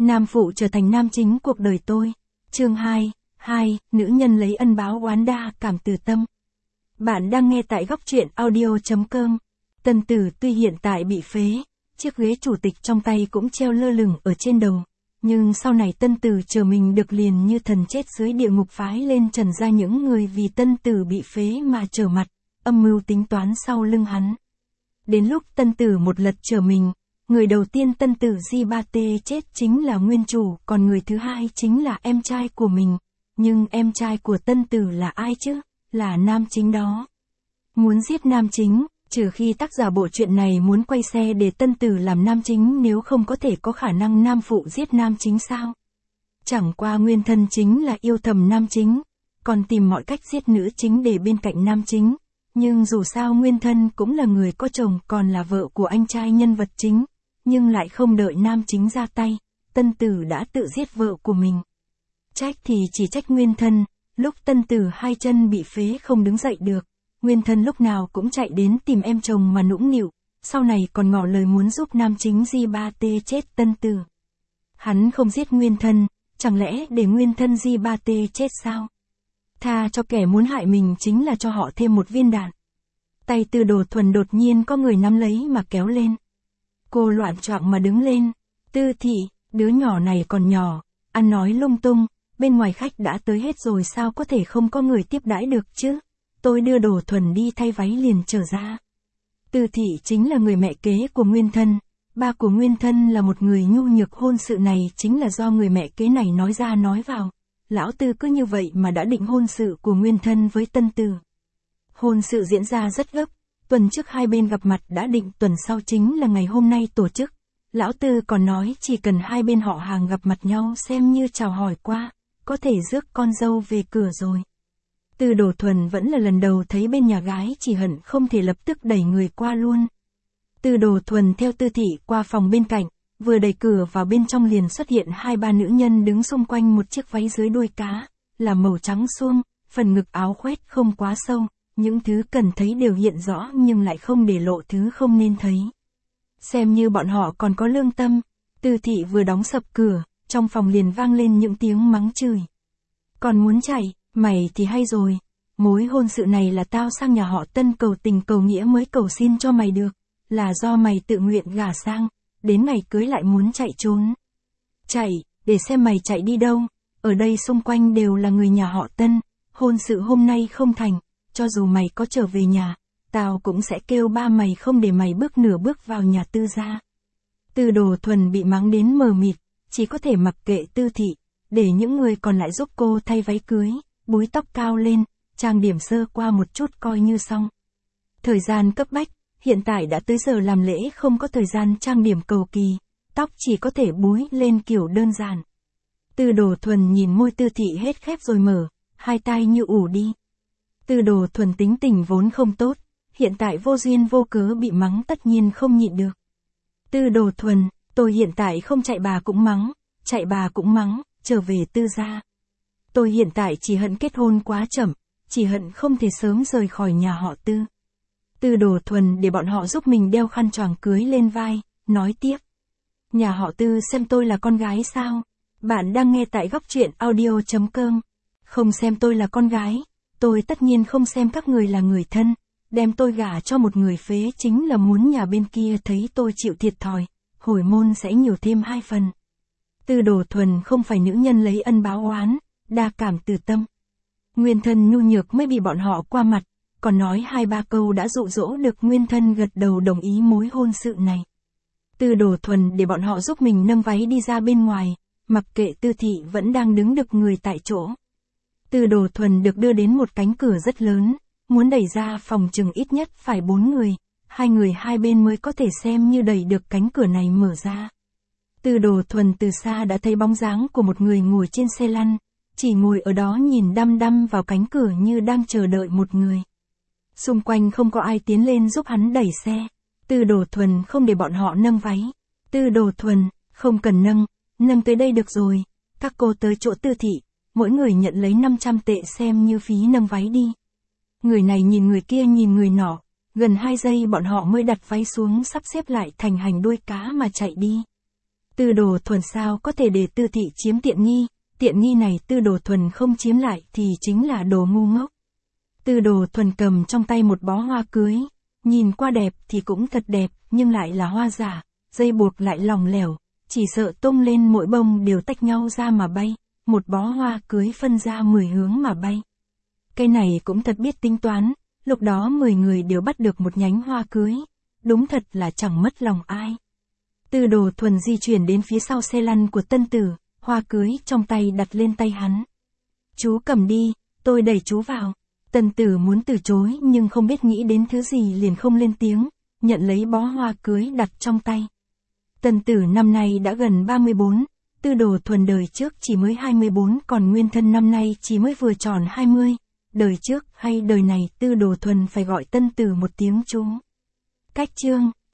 Nam phụ trở thành nam chính cuộc đời tôi. Chương 2, nữ nhân lấy ân báo oán đa cảm từ tâm. Bạn đang nghe tại góc truyện audio.com. Tân Tử tuy hiện tại bị phế, chiếc ghế chủ tịch trong tay cũng treo lơ lửng ở trên đầu. Nhưng sau này Tân Tử trở mình được liền như thần chết dưới địa ngục phái lên trần ra những người vì Tân Tử bị phế mà trở mặt, âm mưu tính toán sau lưng hắn. Đến lúc Tân Tử một lật trở mình, người đầu tiên Tân Tử Di Ba Tê chết chính là nguyên chủ, còn người thứ hai chính là em trai của mình. Nhưng em trai của Tân Tử là ai chứ? Là nam chính đó. Muốn giết nam chính, trừ khi tác giả bộ truyện này muốn quay xe để Tân Tử làm nam chính, nếu không có thể có khả năng nam phụ giết nam chính sao? Chẳng qua nguyên thân chính là yêu thầm nam chính, còn tìm mọi cách giết nữ chính để bên cạnh nam chính. Nhưng dù sao nguyên thân cũng là người có chồng, còn là vợ của anh trai nhân vật chính, nhưng lại không đợi nam chính ra tay, Tân Tử đã tự giết vợ của mình. Trách thì chỉ trách nguyên thân, lúc Tân Tử hai chân bị phế không đứng dậy được, nguyên thân lúc nào cũng chạy đến tìm em chồng mà nũng nịu, sau này còn ngỏ lời muốn giúp nam chính Di Ba Tê chết Tân Tử. Hắn không giết nguyên thân, chẳng lẽ để nguyên thân Di Ba Tê chết sao? Tha cho kẻ muốn hại mình chính là cho họ thêm một viên đạn. Tay Tư Đồ Thuần đột nhiên có người nắm lấy mà kéo lên. Cô loạn choạng mà đứng lên. Tư Thị, đứa nhỏ này còn nhỏ, ăn nói lung tung, bên ngoài khách đã tới hết rồi sao có thể không có người tiếp đãi được chứ? Tôi đưa Đồ Thuần đi thay váy liền trở ra. Tư Thị chính là người mẹ kế của nguyên thân, ba của nguyên thân là một người nhu nhược, hôn sự này chính là do người mẹ kế này nói ra nói vào. Lão Tư cứ như vậy mà đã định hôn sự của nguyên thân với Tân Tử. Hôn sự diễn ra rất gấp, tuần trước hai bên gặp mặt đã định, tuần sau chính là ngày hôm nay tổ chức. Lão Tư còn nói chỉ cần hai bên họ hàng gặp mặt nhau xem như chào hỏi qua, có thể rước con dâu về cửa rồi. Tư Đồ Thuần vẫn là lần đầu thấy bên nhà gái, chỉ hận không thể lập tức đẩy người qua luôn. Tư Đồ Thuần theo Tư Thị qua phòng bên cạnh, vừa đẩy cửa vào bên trong liền xuất hiện hai ba nữ nhân đứng xung quanh một chiếc váy dưới đuôi cá, là màu trắng suông, phần ngực áo khoét không quá sâu, những thứ cần thấy đều hiện rõ nhưng lại không để lộ thứ không nên thấy. Xem như bọn họ còn có lương tâm. Tư Thị vừa đóng sập cửa, trong phòng liền vang lên những tiếng mắng chửi. Còn muốn chạy, mày thì hay rồi, mối hôn sự này là tao sang nhà họ Tân cầu tình cầu nghĩa mới cầu xin cho mày được, là do mày tự nguyện gả sang, đến ngày cưới lại muốn chạy trốn. Chạy, để xem mày chạy đi đâu, ở đây xung quanh đều là người nhà họ Tân, hôn sự hôm nay không thành, cho dù mày có trở về nhà, tao cũng sẽ kêu ba mày không để mày bước nửa bước vào nhà Tư gia. Tư Đồ Thuần bị mắng đến mờ mịt, chỉ có thể mặc kệ Tư Thị, để những người còn lại giúp cô thay váy cưới, búi tóc cao lên, trang điểm sơ qua một chút coi như xong. Thời gian cấp bách, hiện tại đã tới giờ làm lễ, không có thời gian trang điểm cầu kỳ, tóc chỉ có thể búi lên kiểu đơn giản. Tư Đồ Thuần nhìn môi Tư Thị hết khép rồi mở, hai tai như ù đi. Tư Đồ Thuần tính tình vốn không tốt, hiện tại vô duyên vô cớ bị mắng tất nhiên không nhịn được. Tư Đồ Thuần, tôi hiện tại không chạy bà cũng mắng, chạy bà cũng mắng, trở về Tư gia. Tôi hiện tại chỉ hận kết hôn quá chậm, chỉ hận không thể sớm rời khỏi nhà họ Tư. Tư Đồ Thuần để bọn họ giúp mình đeo khăn choàng cưới lên vai, nói tiếp. Nhà họ Tư xem tôi là con gái sao? Bạn đang nghe tại góc truyện audio.com. Không xem tôi là con gái, tôi tất nhiên không xem các người là người thân. Đem tôi gả cho một người phế chính là muốn nhà bên kia thấy tôi chịu thiệt thòi, hồi môn sẽ nhiều thêm 2 phần. Tư Đồ Thuần không phải nữ nhân lấy ân báo oán, đa cảm từ tâm. Nguyên thân nhu nhược mới bị bọn họ qua mặt, còn nói 2-3 câu đã dụ dỗ được nguyên thân gật đầu đồng ý mối hôn sự này. Tư Đồ Thuần để bọn họ giúp mình nâng váy đi ra bên ngoài, mặc kệ Tư Thị vẫn đang đứng đực người tại chỗ. Tư Đồ Thuần được đưa đến một cánh cửa rất lớn, muốn đẩy ra phòng chừng ít nhất phải 4 người, 2 người hai bên mới có thể xem như đẩy được cánh cửa này mở ra. Tư Đồ Thuần từ xa đã thấy bóng dáng của một người ngồi trên xe lăn, chỉ ngồi ở đó nhìn đăm đăm vào cánh cửa như đang chờ đợi một người. Xung quanh không có ai tiến lên giúp hắn đẩy xe. Tư Đồ Thuần không để bọn họ nâng váy. Tư Đồ Thuần, không cần nâng tới đây được rồi. Các cô tới chỗ Tư Thị, mỗi người nhận lấy 500 tệ xem như phí nâng váy đi. Người này nhìn người kia nhìn người nọ, gần 2 giây bọn họ mới đặt váy xuống sắp xếp lại thành hành đuôi cá mà chạy đi. Tư Đồ Thuần sao có thể để Tư Thị chiếm tiện nghi này Tư Đồ Thuần không chiếm lại thì chính là đồ ngu ngốc. Tư Đồ Thuần cầm trong tay một bó hoa cưới, nhìn qua đẹp thì cũng thật đẹp, nhưng lại là hoa giả, dây buộc lại lỏng lẻo, chỉ sợ tung lên mỗi bông đều tách nhau ra mà bay, một bó hoa cưới phân ra 10 hướng mà bay. Cây này cũng thật biết tính toán, lúc đó 10 người đều bắt được một nhánh hoa cưới, đúng thật là chẳng mất lòng ai. Tư Đồ Thuần di chuyển đến phía sau xe lăn của tân tử, hoa cưới trong tay đặt lên tay hắn. Chú cầm đi, tôi đẩy chú vào. Tân tử muốn từ chối nhưng không biết nghĩ đến thứ gì liền không lên tiếng, nhận lấy bó hoa cưới đặt trong tay. Tân tử năm nay đã gần 34, Tư Đồ Thuần đời trước chỉ mới 24 còn Nguyên Thân năm nay chỉ mới vừa tròn 20. Đời trước hay đời này Tư Đồ Thuần phải gọi tân tử một tiếng chú. Cách chương